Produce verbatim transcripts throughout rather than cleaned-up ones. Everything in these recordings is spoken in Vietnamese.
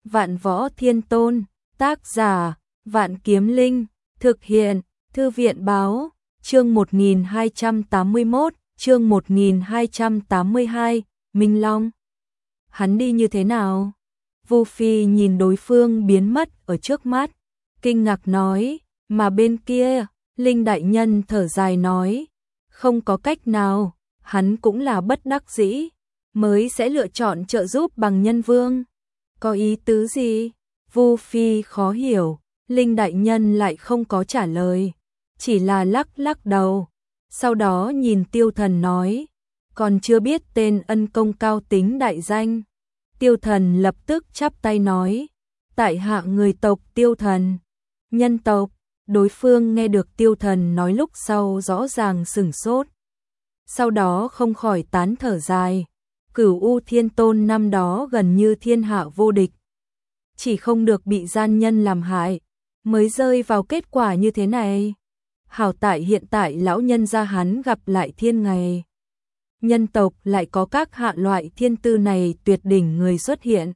Vạn Võ Thiên Tôn, tác giả, Vạn Kiếm Linh, thực hiện, Thư viện báo, chương một nghìn hai trăm tám mươi mốt, chương một nghìn hai trăm tám mươi hai, Minh Long. Hắn đi như thế nào? Vu Phi nhìn đối phương biến mất ở trước mắt, kinh ngạc nói, mà bên kia, Linh Đại Nhân thở dài nói, không có cách nào, hắn cũng là bất đắc dĩ, mới sẽ lựa chọn trợ giúp bằng nhân vương. Có ý tứ gì? Vu Phi khó hiểu, Linh Đại Nhân lại không có trả lời, chỉ là lắc lắc đầu. Sau đó nhìn Tiêu Thần nói, còn chưa biết tên ân công cao tính đại danh. Tiêu Thần lập tức chắp tay nói, tại hạ người tộc Tiêu Thần. Nhân tộc, đối phương nghe được Tiêu Thần nói lúc sau rõ ràng sửng sốt. Sau đó không khỏi tán thở dài, Cửu U Thiên Tôn năm đó gần như thiên hạ vô địch. Chỉ không được bị gian nhân làm hại, mới rơi vào kết quả như thế này. Hảo tại hiện tại lão nhân gia hắn gặp lại thiên ngày. Nhân tộc lại có các hạ loại thiên tư này tuyệt đỉnh người xuất hiện.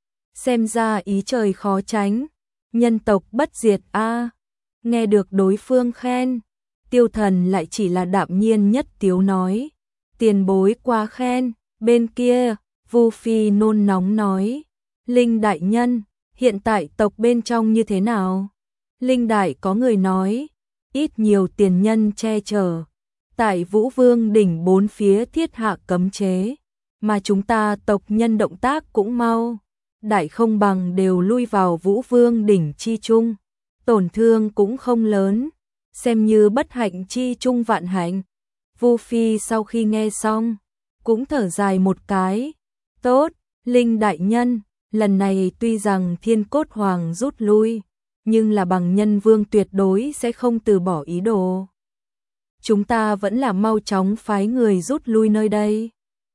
Xem ra ý trời khó tránh, nhân tộc bất diệt a. Nghe được đối phương khen, Tiêu Thần lại chỉ là đạm nhiên nhất tiếu nói, tiền bối quá khen. Bên kia, Vu Phi nôn nóng nói, Linh Đại Nhân, hiện tại tộc bên trong như thế nào? Linh Đại có người nói, ít nhiều tiền nhân che chở, tại Vũ Vương đỉnh bốn phía thiết hạ cấm chế, mà chúng ta tộc nhân động tác cũng mau, đại không bằng đều lui vào Vũ Vương đỉnh chi trung, tổn thương cũng không lớn, xem như bất hạnh chi trung vạn hạnh. Vu Phi sau khi nghe xong, cũng thở dài một cái, tốt, Linh Đại Nhân, lần này tuy rằng Thiên Cốt Hoàng rút lui, nhưng là bằng nhân vương tuyệt đối sẽ không từ bỏ ý đồ. Chúng ta vẫn là mau chóng phái người rút lui nơi đây.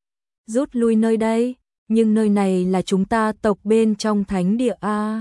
Rút lui nơi đây, nhưng nơi này là chúng ta tộc bên trong thánh địa a.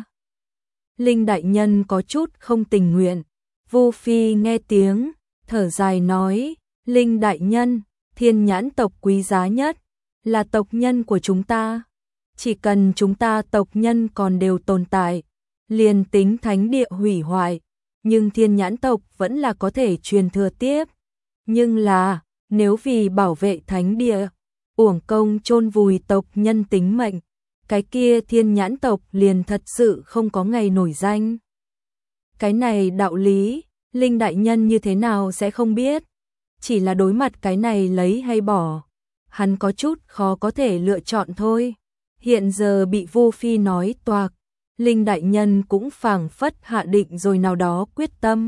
Linh Đại Nhân có chút không tình nguyện. Vu Phi nghe tiếng, thở dài nói, Linh Đại Nhân, thiên nhãn tộc quý giá nhất, là tộc nhân của chúng ta. Chỉ cần chúng ta tộc nhân còn đều tồn tại, liền tính thánh địa hủy hoại, nhưng thiên nhãn tộc vẫn là có thể truyền thừa tiếp. Nhưng là, nếu vì bảo vệ thánh địa, uổng công chôn vùi tộc nhân tính mệnh, cái kia thiên nhãn tộc liền thật sự không có ngày nổi danh. Cái này đạo lý, Linh Đại Nhân như thế nào sẽ không biết, chỉ là đối mặt cái này lấy hay bỏ, hắn có chút khó có thể lựa chọn thôi. Hiện giờ bị Vu Phi nói toạc, Linh Đại Nhân cũng phảng phất hạ định rồi nào đó quyết tâm.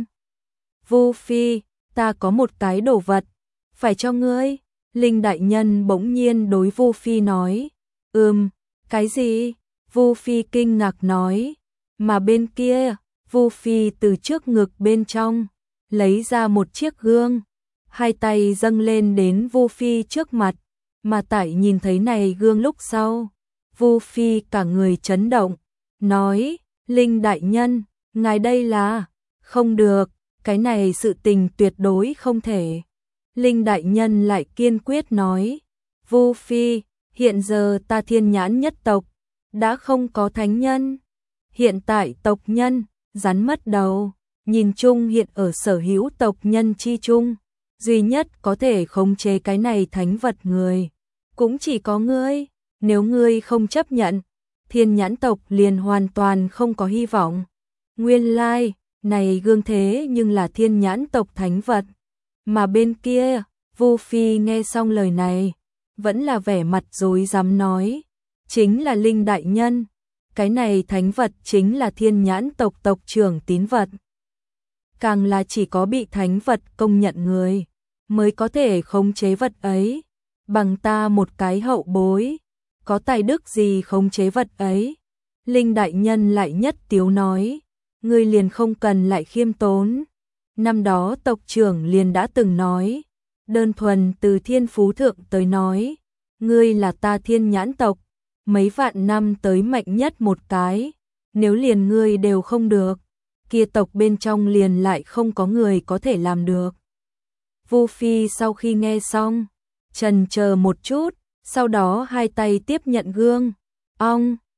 Vu Phi, ta có một cái đồ vật, phải cho ngươi. Linh Đại Nhân bỗng nhiên đối Vu Phi nói, ừm, cái gì? Vu Phi kinh ngạc nói, mà bên kia, Vu Phi từ trước ngực bên trong, lấy ra một chiếc gương, hai tay dâng lên đến Vu Phi trước mặt, mà tại nhìn thấy này gương lúc sau, Vu Phi cả người chấn động, nói, Linh Đại Nhân, ngài đây là, không được, cái này sự tình tuyệt đối không thể. Linh Đại Nhân lại kiên quyết nói, Vu Phi, hiện giờ ta thiên nhãn nhất tộc, đã không có thánh nhân. Hiện tại tộc nhân, rắn mất đầu, nhìn chung hiện ở sở hữu tộc nhân chi chung, duy nhất có thể khống chế cái này thánh vật người, cũng chỉ có ngươi. Nếu ngươi không chấp nhận, thiên nhãn tộc liền hoàn toàn không có hy vọng. Nguyên lai, này gương thế nhưng là thiên nhãn tộc thánh vật. Mà bên kia, Vu Phi nghe xong lời này, vẫn là vẻ mặt rối rắm nói, chính là Linh Đại Nhân, cái này thánh vật chính là thiên nhãn tộc tộc trưởng tín vật. Càng là chỉ có bị thánh vật công nhận người, mới có thể khống chế vật ấy, bằng ta một cái hậu bối, có tài đức gì khống chế vật ấy. Linh Đại Nhân lại nhất tiếu nói, ngươi liền không cần lại khiêm tốn. Năm đó tộc trưởng liền đã từng nói, đơn thuần từ thiên phú thượng tới nói, ngươi là ta thiên nhãn tộc, mấy vạn năm tới mạnh nhất một cái, nếu liền ngươi đều không được, kia tộc bên trong liền lại không có người có thể làm được. Vu Phi sau khi nghe xong, chần chờ một chút, sau đó hai tay tiếp nhận gương, ong,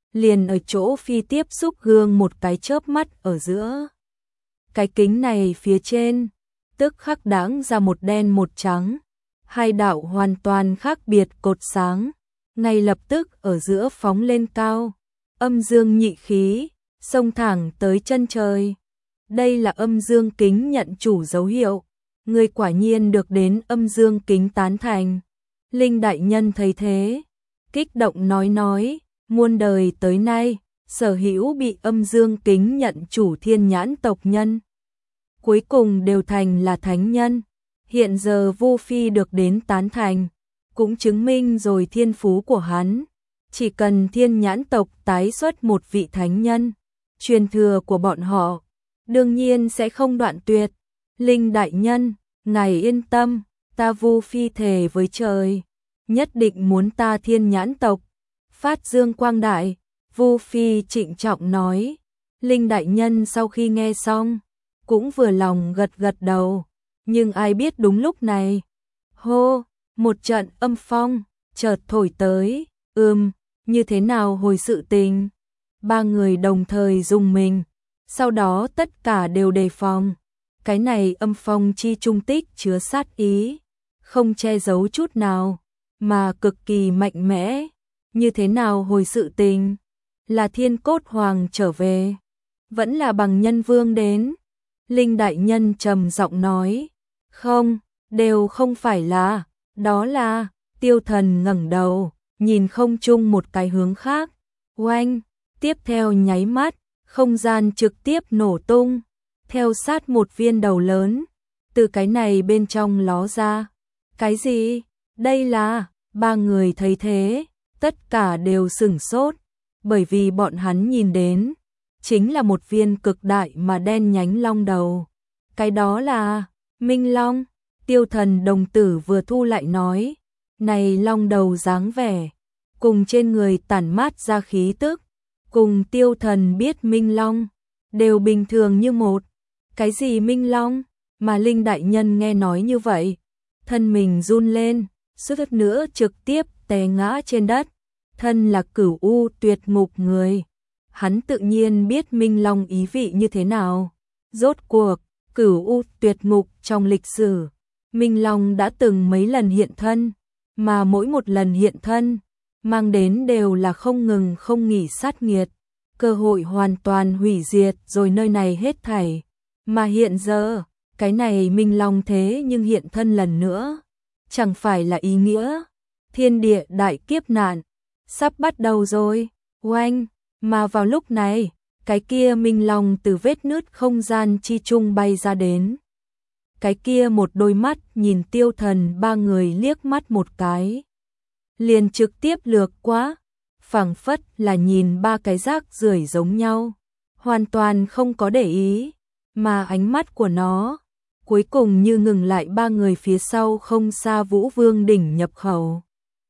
liền ở chỗ phi tiếp xúc gương một cái chớp mắt ở giữa. Cái kính này phía trên, tức khắc đãng ra một đen một trắng, hai đạo hoàn toàn khác biệt cột sáng, ngay lập tức ở giữa phóng lên cao, âm dương nhị khí, xông thẳng tới chân trời. Đây là âm dương kính nhận chủ dấu hiệu, người quả nhiên được đến âm dương kính tán thành. Linh đại nhân thấy thế, kích động nói nói, muôn đời tới nay, sở hữu bị âm dương kính nhận chủ thiên nhãn tộc nhân, cuối cùng đều thành là thánh nhân. Hiện giờ Vu Phi được đến tán thành, cũng chứng minh rồi thiên phú của hắn. Chỉ cần thiên nhãn tộc tái xuất một vị thánh nhân, truyền thừa của bọn họ đương nhiên sẽ không đoạn tuyệt. Linh đại nhân, ngài yên tâm, ta Vu Phi thề với trời, nhất định muốn ta thiên nhãn tộc phát dương quang đại. Vu Phi trịnh trọng nói. Linh đại nhân sau khi nghe xong, cũng vừa lòng gật gật đầu. Nhưng ai biết đúng lúc này, hô, một trận âm phong chợt thổi tới. Ừm, như thế nào hồi sự tình? Ba người đồng thời rùng mình, sau đó tất cả đều đề phòng. Cái này âm phong chi trung tích chứa sát ý, không che giấu chút nào, mà cực kỳ mạnh mẽ. Như thế nào hồi sự tình? Là Thiên Cốt Hoàng trở về, vẫn là Bằng Nhân Vương đến? Linh đại nhân trầm giọng nói. Không, đều không phải là, đó là. Tiêu Thần ngẩng đầu, nhìn không chung một cái hướng khác. Oanh, tiếp theo nháy mắt, không gian trực tiếp nổ tung, theo sát một viên đầu lớn, từ cái này bên trong ló ra. Cái gì? Đây là, ba người thấy thế, tất cả đều sửng sốt, bởi vì bọn hắn nhìn đến, chính là một viên cực đại mà đen nhánh long đầu. Cái đó là, Minh Long. Tiêu Thần đồng tử vừa thu lại nói, này long đầu dáng vẻ, cùng trên người tản mát ra khí tức, cùng Tiêu Thần biết Minh Long, đều bình thường như một. Cái gì Minh Long? Mà Linh đại nhân nghe nói như vậy, thân mình run lên, suýt nữa trực tiếp té ngã trên đất. Thân là Cửu U Tuyệt Ngục người, hắn tự nhiên biết Minh Long ý vị như thế nào. Rốt cuộc, Cửu U Tuyệt Ngục trong lịch sử, Minh Long đã từng mấy lần hiện thân, mà mỗi một lần hiện thân, mang đến đều là không ngừng không nghỉ sát nghiệt, cơ hội hoàn toàn hủy diệt rồi nơi này hết thảy. Mà hiện giờ, cái này Minh Long thế nhưng hiện thân lần nữa, chẳng phải là ý nghĩa thiên địa đại kiếp nạn sắp bắt đầu rồi. Oanh, mà vào lúc này, cái kia Minh Long từ vết nứt không gian chi trung bay ra đến. Cái kia một đôi mắt nhìn Tiêu Thần ba người liếc mắt một cái, liền trực tiếp lược quá, phảng phất là nhìn ba cái rác rưởi giống nhau, hoàn toàn không có để ý, mà ánh mắt của nó cuối cùng như ngừng lại ba người phía sau không xa Vũ Vương đỉnh nhập khẩu.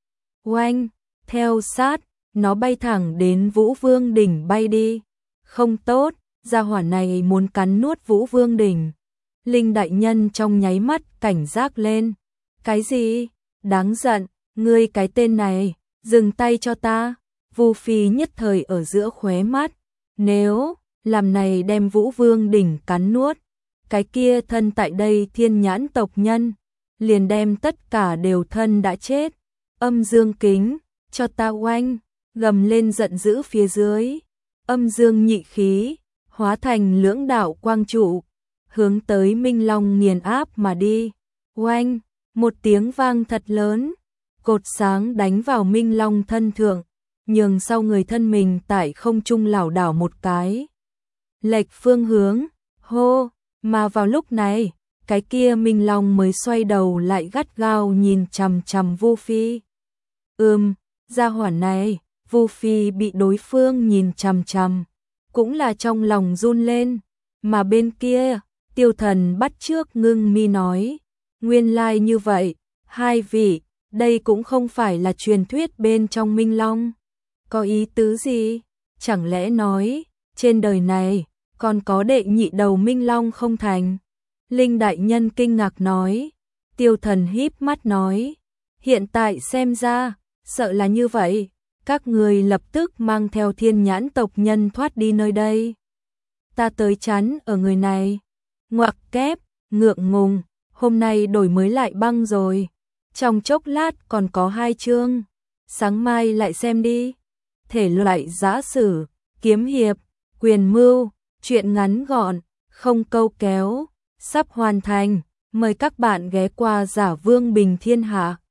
Oanh, theo sát, nó bay thẳng đến Vũ Vương đỉnh bay đi. Không tốt, gia hỏa này muốn cắn nuốt Vũ Vương đỉnh. Linh đại nhân trong nháy mắt cảnh giác lên. Cái gì? Đáng giận, ngươi cái tên này, dừng tay cho ta. Vu Phi nhất thời ở giữa khóe mắt. Nếu làm này đem Vũ Vương đỉnh cắn nuốt, cái kia thân tại đây thiên nhãn tộc nhân, liền đem tất cả đều thân đã chết. Âm dương kính, cho ta oanh, gầm lên giận dữ phía dưới. Âm dương nhị khí, hóa thành lưỡng đạo quang trụ, hướng tới Minh Long nghiền áp mà đi. Oanh, một tiếng vang thật lớn, cột sáng đánh vào Minh Long thân thượng, nhường sau người thân mình tại không trung lảo đảo một cái. Lệch phương hướng, hô, mà vào lúc này, cái kia Minh Long mới xoay đầu lại gắt gao nhìn chằm chằm Vu Phi. Ừm, gia hỏa này, Vu Phi bị đối phương nhìn chằm chằm, cũng là trong lòng run lên, mà bên kia, Tiêu Thần bắt trước ngưng mi nói, nguyên lai like như vậy, hai vị, đây cũng không phải là truyền thuyết bên trong Minh Long. Có ý tứ gì? Chẳng lẽ nói, trên đời này, còn có đệ nhị đầu Minh Long không thành? Linh đại nhân kinh ngạc nói. Tiêu Thần híp mắt nói, hiện tại xem ra, sợ là như vậy. các người lập tức mang theo thiên nhãn tộc nhân thoát đi nơi đây. Ta tới chắn ở người này. Ngoặc kép, ngượng ngùng, hôm nay đổi mới lại băng rồi. Trong chốc lát còn có hai chương, sáng mai lại xem đi. Thể loại giã sử, kiếm hiệp, quyền mưu, truyện ngắn gọn, không câu kéo, sắp hoàn thành. Mời các bạn ghé qua Giả Vương Bình Thiên Hạ.